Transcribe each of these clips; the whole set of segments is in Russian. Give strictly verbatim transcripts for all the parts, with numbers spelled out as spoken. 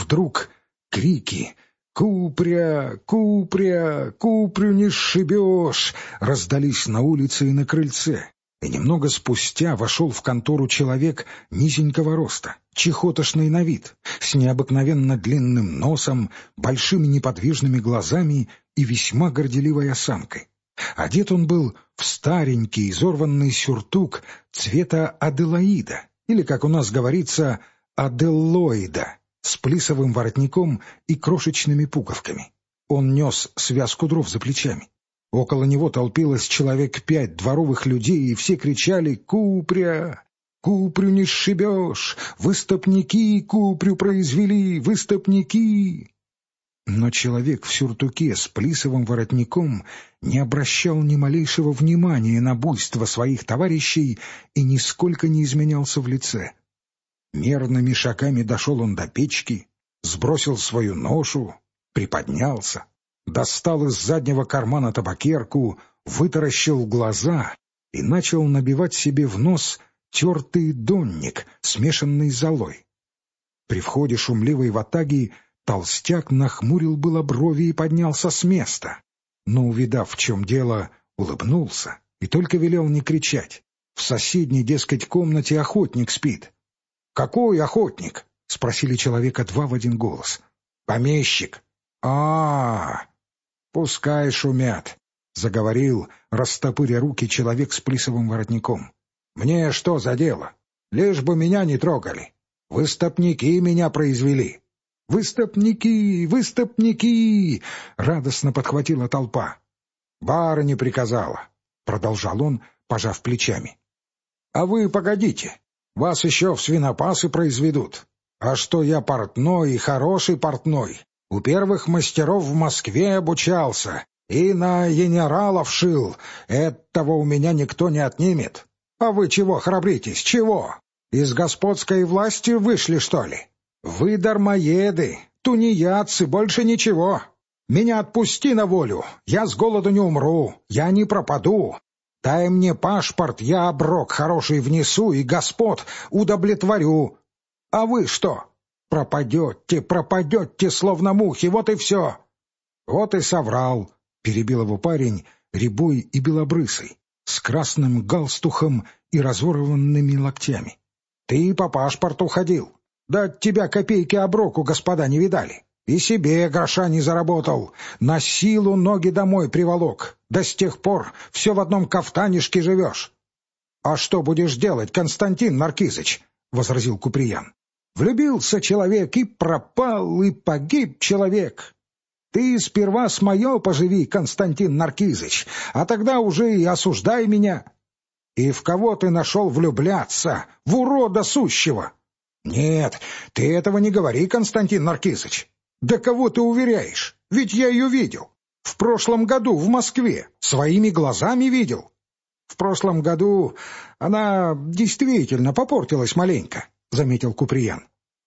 вдруг крики «Купря! Купря! Купрю не сшибешь!» раздались на улице и на крыльце, и немного спустя вошел в контору человек низенького роста, чехотошный на вид, с необыкновенно длинным носом, большими неподвижными глазами и весьма горделивой осанкой. Одет он был в старенький изорванный сюртук цвета аделаида, или, как у нас говорится, аделлоида, с плисовым воротником и крошечными пуговками. Он нес связку дров за плечами. Около него толпилось человек пять дворовых людей, и все кричали «Купря! Купрю не сшибешь! Выстопники Купрю произвели! Выстопники!» Но человек в сюртуке с плисовым воротником не обращал ни малейшего внимания на буйство своих товарищей и нисколько не изменялся в лице. Мерными шагами дошел он до печки, сбросил свою ношу, приподнялся, достал из заднего кармана табакерку, вытаращил глаза и начал набивать себе в нос тертый донник, смешанный с золой. При входе шумливой ватаги толстяк нахмурил было брови и поднялся с места, но, увидав, в чем дело, улыбнулся и только велел не кричать. В соседней, дескать, комнате охотник спит. «Какой охотник?» — спросили человека два в один голос. «Помещик». «А-а-а! Пускай шумят», — заговорил, растопыря руки, человек с плисовым воротником. «Мне что за дело? Лишь бы меня не трогали. Выстопники меня произвели». «Выстопники! Выстопники!» — радостно подхватила толпа. «Барыня приказала», — продолжал он, пожав плечами. «А вы погодите, вас еще в свинопасы произведут. А что я портной и хороший портной, у первых мастеров в Москве обучался и на генералов шил, этого у меня никто не отнимет. А вы чего храбритесь, чего? Из господской власти вышли, что ли? Вы дармоеды, тунеядцы, больше ничего. Меня отпусти на волю, я с голоду не умру, я не пропаду. Дай мне пашпорт, я оброк хороший внесу и господ удовлетворю. А вы что? Пропадете, пропадете, словно мухи, вот и все». «Вот и соврал», — перебил его парень, рябой и белобрысый, с красным галстухом и разорванными локтями. «Ты по пашпорту ходил. Да от тебя копейки оброку господа не видали. И себе гроша не заработал. На силу ноги домой приволок. Да с тех пор все в одном кафтанишке живешь». «А что будешь делать, Константин Наркизыч?» — возразил Куприян. «Влюбился человек, и пропал, и погиб человек. Ты сперва с мое поживи, Константин Наркизыч, а тогда уже и осуждай меня». «И в кого ты нашел влюбляться? В урода сущего!» «Нет, ты этого не говори, Константин Наркизыч. Да кого ты уверяешь? Ведь я ее видел. В прошлом году в Москве. Своими глазами видел». «В прошлом году она действительно попортилась маленько», — заметил Куприян.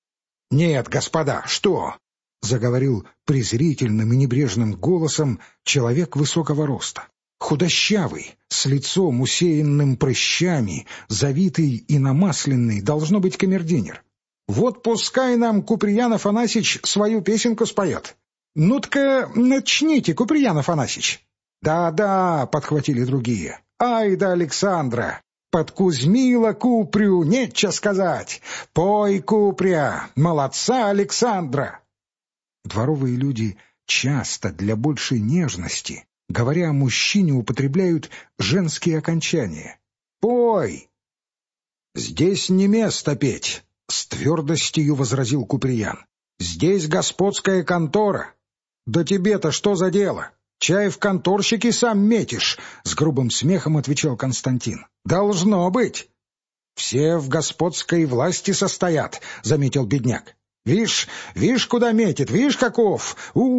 «Нет, господа, что?» — заговорил презрительным и небрежным голосом человек высокого роста. Худощавый, с лицом усеянным прыщами, завитый и намасленный, должно быть камердинер. «Вот пускай нам Куприян Афанасьич свою песенку споет. Ну-тка, начните, Куприян Афанасьич». «Да-да», — подхватили другие. «Ай да Александра! Подкузмила Купрю, нечего сказать! Пой, Купря! Молодца Александра!» Дворовые люди часто для большей нежности, говоря о мужчине, употребляют женские окончания. «Пой!» «Здесь не место петь», — с твердостью возразил Куприян. «Здесь господская контора». «Да тебе-то что за дело? Чай в конторщике сам метишь», — с грубым смехом отвечал Константин. «Должно быть». «Все в господской власти состоят», — заметил бедняк. «Вишь, вишь, куда метит, вишь, каков!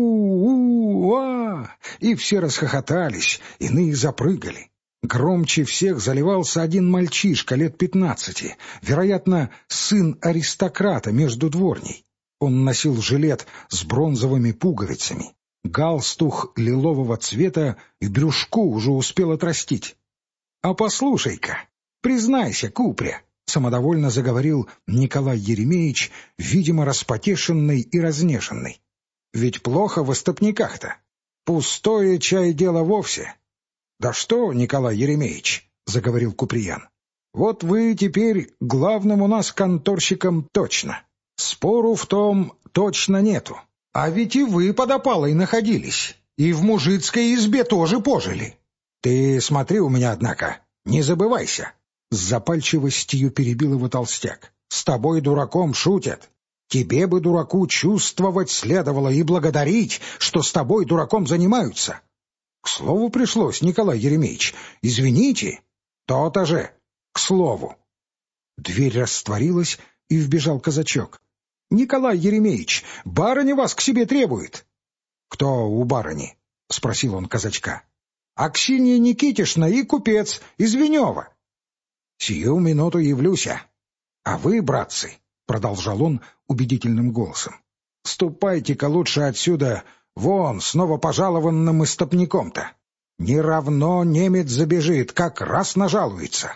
У-у-а!» И все расхохотались, иные запрыгали. Громче всех заливался один мальчишка лет пятнадцати, вероятно, сын аристократа между дворней. Он носил жилет с бронзовыми пуговицами, галстух лилового цвета и брюшко уже успел отрастить. «А послушай-ка, признайся, Купря», — самодовольно заговорил Николай Еремеевич, видимо, распотешенный и разнеженный. «Ведь плохо в истопниках-то. Пустое чай дело вовсе». «Да что, Николай Еремеевич», — заговорил Куприян, — «вот вы теперь главным у нас конторщиком точно. Спору в том точно нету. А ведь и вы под опалой находились, и в мужицкой избе тоже пожили. Ты смотри у меня, однако, не забывайся». С запальчивостью перебил его толстяк. «С тобой, дураком, шутят. Тебе бы, дураку, чувствовать следовало и благодарить, что с тобой, дураком, занимаются. К слову пришлось, Николай Еремеевич. Извините. То-то же. К слову». Дверь растворилась, и вбежал казачок. «Николай Еремеевич, барыня вас к себе требует». «Кто у барыни?» — спросил он казачка. «Аксинья Никитишна и купец из Венева». «Сию минуту явлюся. А вы, братцы, — продолжал он убедительным голосом, — ступайте-ка лучше отсюда вон с новопожалованным истопником-то. Не равно немец забежит, как раз нажалуется».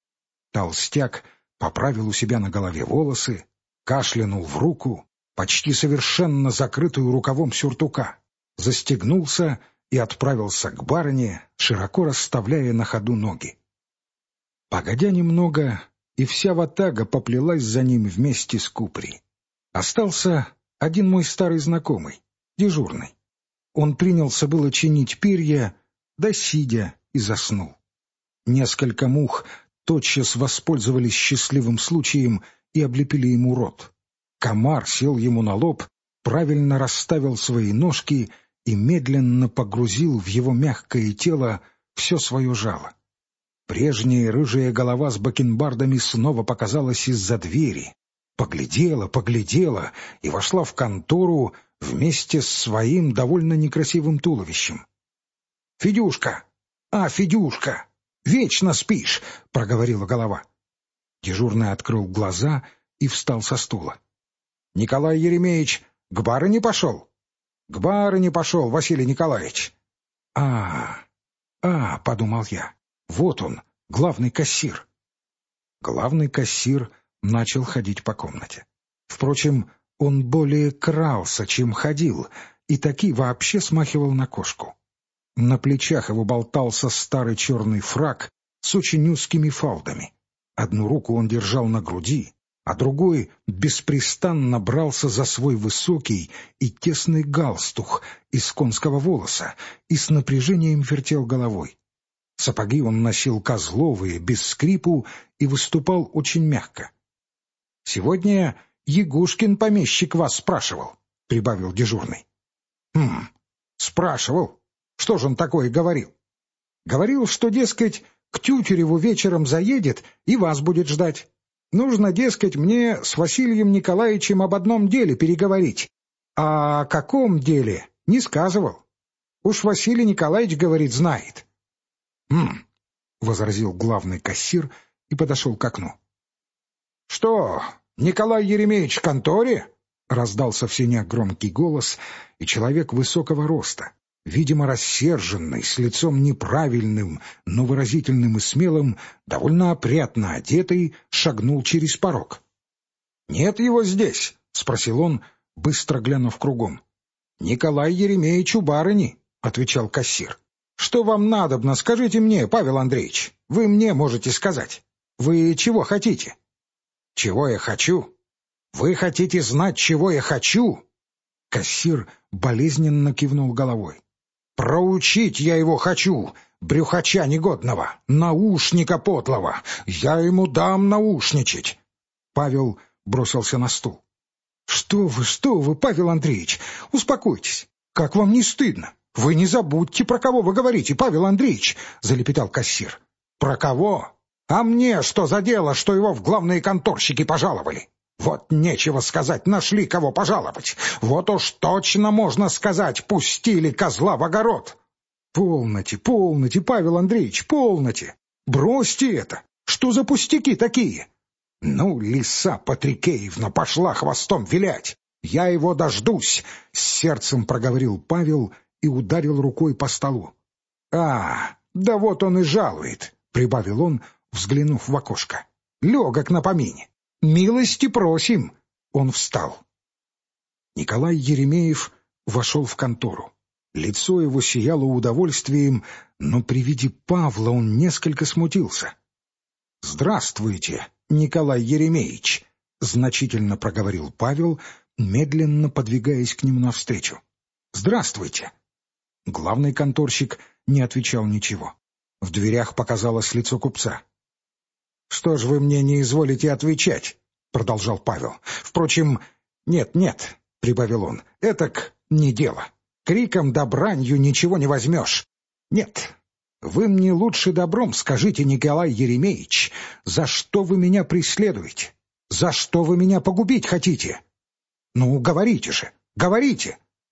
Толстяк поправил у себя на голове волосы, кашлянул в руку, почти совершенно закрытую рукавом сюртука, застегнулся и отправился к барыне, широко расставляя на ходу ноги. Погодя немного, и вся ватага поплелась за ним вместе с Купри. Остался один мой старый знакомый, дежурный. Он принялся было чинить перья, да сидя и заснул. Несколько мух тотчас воспользовались счастливым случаем и облепили ему рот. Комар сел ему на лоб, правильно расставил свои ножки и медленно погрузил в его мягкое тело все свое жало. Прежняя рыжая голова с бакенбардами снова показалась из-за двери, поглядела, поглядела и вошла в контору вместе с своим довольно некрасивым туловищем. «Федюшка! А, Федюшка! Вечно спишь!» — проговорила голова. Дежурный открыл глаза и встал со стула. «Николай Еремеевич к барыне пошел?» «К барыне пошел, Василий Николаевич». «А, а, — подумал я, — вот он, главный кассир». Главный кассир начал ходить по комнате. Впрочем, он более крался, чем ходил, и таки вообще смахивал на кошку. На плечах его болтался старый черный фрак с очень узкими фалдами. Одну руку он держал на груди, а другой беспрестанно брался за свой высокий и тесный галстух из конского волоса и с напряжением вертел головой. Сапоги он носил козловые, без скрипу, и выступал очень мягко. «Сегодня Ягушкин помещик вас спрашивал», — прибавил дежурный. «Хм, спрашивал. Что же он такое говорил?» «Говорил, что, дескать, к Тютюреву вечером заедет и вас будет ждать. Нужно, дескать, мне с Василием Николаевичем об одном деле переговорить. А о каком деле не сказывал. Уж Василий Николаевич, говорит, знает». «Хм», — возразил главный кассир и подошел к окну. «Что, Николай Еремеевич в конторе?» — раздался в сенях громкий голос, и человек высокого роста, видимо, рассерженный, с лицом неправильным, но выразительным и смелым, довольно опрятно одетый, шагнул через порог. «Нет его здесь?» — спросил он, быстро глянув кругом. «Николай Еремеевич у барыни», — отвечал кассир. «Что вам надобно, скажите мне, Павел Андреевич. Вы мне можете сказать. Вы чего хотите?» «Чего я хочу? Вы хотите знать, чего я хочу?» Кассир болезненно кивнул головой. «Проучить я его хочу, брюхача негодного, наушника подлого. Я ему дам наушничать». Павел бросился на стул. «Что вы, что вы, Павел Андреевич, успокойтесь. Как вам не стыдно? Вы не забудьте, про кого вы говорите, Павел Андреевич», — залепетал кассир. «Про кого? А мне что за дело, что его в главные конторщики пожаловали? Вот нечего сказать, нашли кого пожаловать. Вот уж точно можно сказать, пустили козла в огород». «Полноте, полноте, Павел Андреевич, полноте. Бросьте это. Что за пустяки такие?» «Ну, лиса Патрикеевна пошла хвостом вилять. Я его дождусь», — с сердцем проговорил Павел и ударил рукой по столу. «А, да вот он и жалует», — прибавил он, взглянув в окошко. легок на помине. Милости просим!» Он встал. Николай Еремеев вошел в контору. Лицо его сияло удовольствием, но при виде Павла он несколько смутился. «Здравствуйте, Николай Еремеевич!» — значительно проговорил Павел, медленно подвигаясь к нему навстречу. «Здравствуйте!» Главный конторщик не отвечал ничего. В дверях показалось лицо купца. «Что ж вы мне не изволите отвечать?» — продолжал Павел. «Впрочем, нет, нет», — прибавил он, — «этак не дело. Криком да бранью ничего не возьмешь. Нет, вы мне лучше добром скажите, Николай Еремеевич, за что вы меня преследуете? За что вы меня погубить хотите? Ну, говорите же, говорите!»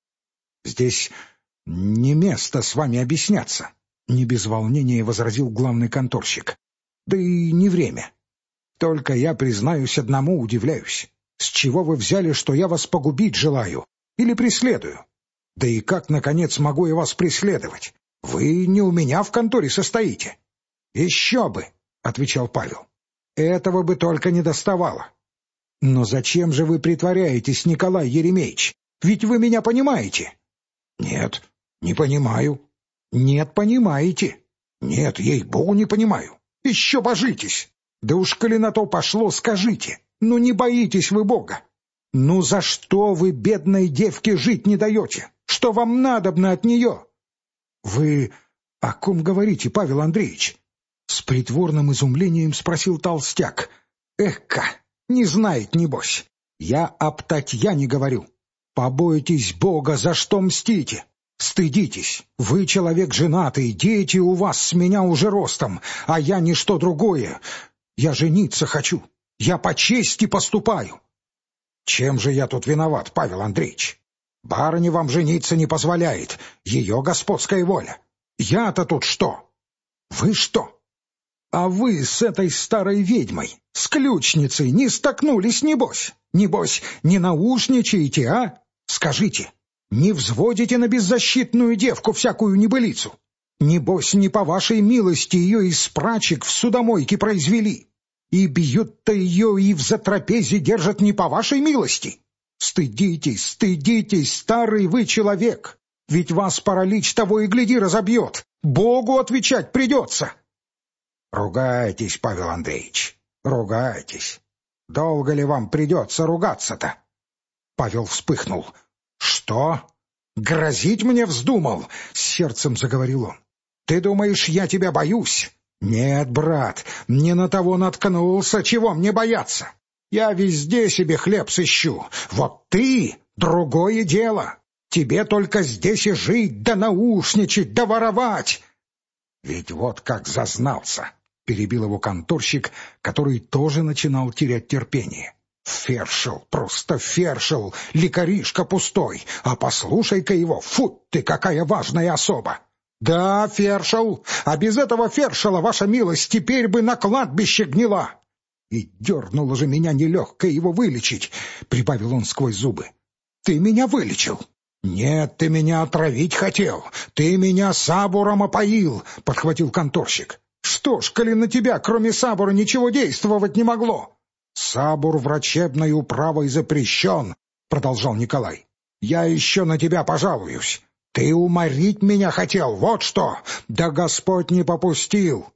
«Здесь не место с вами объясняться», — не без волнения возразил главный конторщик. «Да и не время. Только я, признаюсь, одному удивляюсь. С чего вы взяли, что я вас погубить желаю или преследую? Да и как, наконец, могу я вас преследовать? Вы не у меня в конторе состоите». «Еще бы», — отвечал Павел. «Этого бы только не доставало». «Но зачем же вы притворяетесь, Николай Еремеевич? Ведь вы меня понимаете». «Нет, не понимаю». «Нет, понимаете». «Нет, ей-богу, не понимаю. Еще божитесь. Да уж, коли на то пошло, скажите, ну не боитесь вы Бога? Ну за что вы бедной девке жить не даете? Что вам надобно от нее?» «Вы о ком говорите, Павел Андреевич?» С притворным изумлением спросил толстяк. «Эка, не знает, небось. Я об Татьяне говорю. Побойтесь Бога, за что мстите? Стыдитесь. Вы человек женатый, дети у вас с меня уже ростом, а я ничто другое. Я жениться хочу. Я по чести поступаю». «Чем же я тут виноват, Павел Андреевич? Барыня вам жениться не позволяет, ее господская воля. Я-то тут что? Вы что? А вы с этой старой ведьмой, с ключницей, не столкнулись, небось? Небось, не наушничаете, а? Скажите, не взводите на беззащитную девку всякую небылицу? Небось, не по вашей милости ее из прачек в судомойке произвели? И бьют-то ее и в затрапезе держат не по вашей милости? Стыдитесь, стыдитесь, старый вы человек, ведь вас паралич того и гляди разобьет. Богу отвечать придется». «Ругайтесь, Павел Андреевич, ругайтесь. Долго ли вам придется ругаться-то?» Павел вспыхнул. «Что? Грозить мне вздумал?» — с сердцем заговорил он. «Ты думаешь, я тебя боюсь? Нет, брат, не на того наткнулся, чего мне бояться. Я везде себе хлеб сыщу. Вот ты — другое дело. Тебе только здесь и жить, да наушничать, да воровать». «Ведь вот как зазнался», — перебил его конторщик, который тоже начинал терять терпение. «Фершел, просто фершел, лекаришка пустой. А послушай-ка его, фу ты, какая важная особа!» «Да, фершел, а без этого фершела, ваша милость, теперь бы на кладбище гнила». «И дернуло же меня нелегко его вылечить», — прибавил он сквозь зубы. «Ты меня вылечил?» «Нет, ты меня отравить хотел. Ты меня сабуром опоил», — подхватил конторщик. «Что ж, коли на тебя, кроме сабура, ничего действовать не могло?» «Сабур врачебной управой запрещен», — продолжал Николай. «Я еще на тебя пожалуюсь. Ты уморить меня хотел, вот что! Да Господь не попустил!»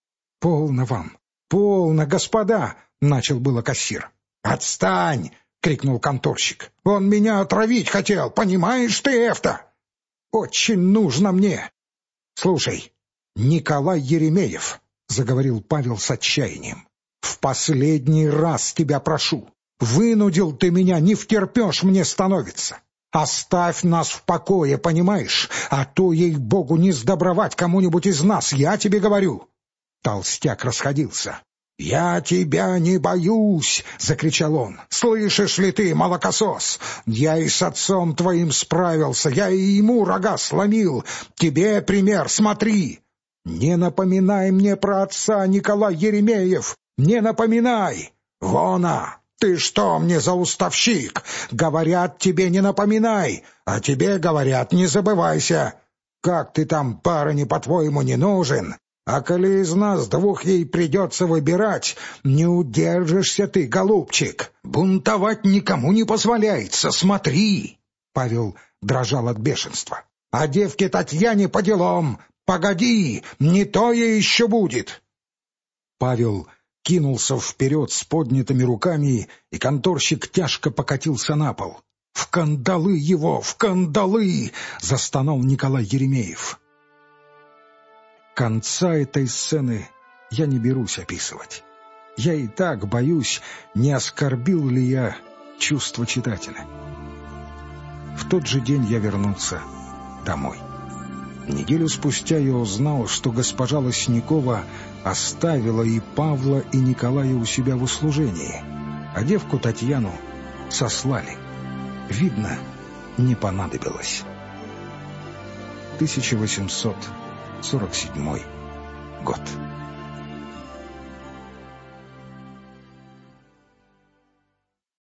«Полно вам, полно, господа!» — начал было кассир. «Отстань!» — крикнул конторщик. «Он меня отравить хотел, понимаешь ты это? Очень нужно мне!» «Слушай, Николай Еремеев!» — заговорил Павел с отчаянием. «В последний раз тебя прошу! Вынудил ты меня, не втерпешь мне становится! Оставь нас в покое, понимаешь? А то, ей-богу, не сдобровать кому-нибудь из нас, я тебе говорю!» Толстяк расходился. «Я тебя не боюсь!» — закричал он. «Слышишь ли ты, молокосос? Я и с отцом твоим справился, я и ему рога сломил. Тебе пример, смотри!» «Не напоминай мне про отца, Николай Еремеев! Не напоминай! Вона! Ты что мне за уставщик? Говорят, тебе не напоминай, а тебе говорят, не забывайся. Как ты там, барыне, по-твоему, не нужен? А коли из нас двух ей придется выбирать, не удержишься ты, голубчик. Бунтовать никому не позволяется, смотри!» Павел дрожал от бешенства. «А девке Татьяне по делам! Погоди, не то ей еще будет!» Павел кинулся вперед с поднятыми руками, и конторщик тяжко покатился на пол. «В кандалы его! В кандалы!» — застонал Николай Еремеев. Конца этой сцены я не берусь описывать. Я и так боюсь, не оскорбил ли я чувство читателя. В тот же день я вернулся домой. Неделю спустя я узнал, что госпожа Лосникова оставила и Павла, и Николая у себя в услужении, а девку Татьяну сослали. Видно, не понадобилось. тысяча восемьсот сорок седьмой год.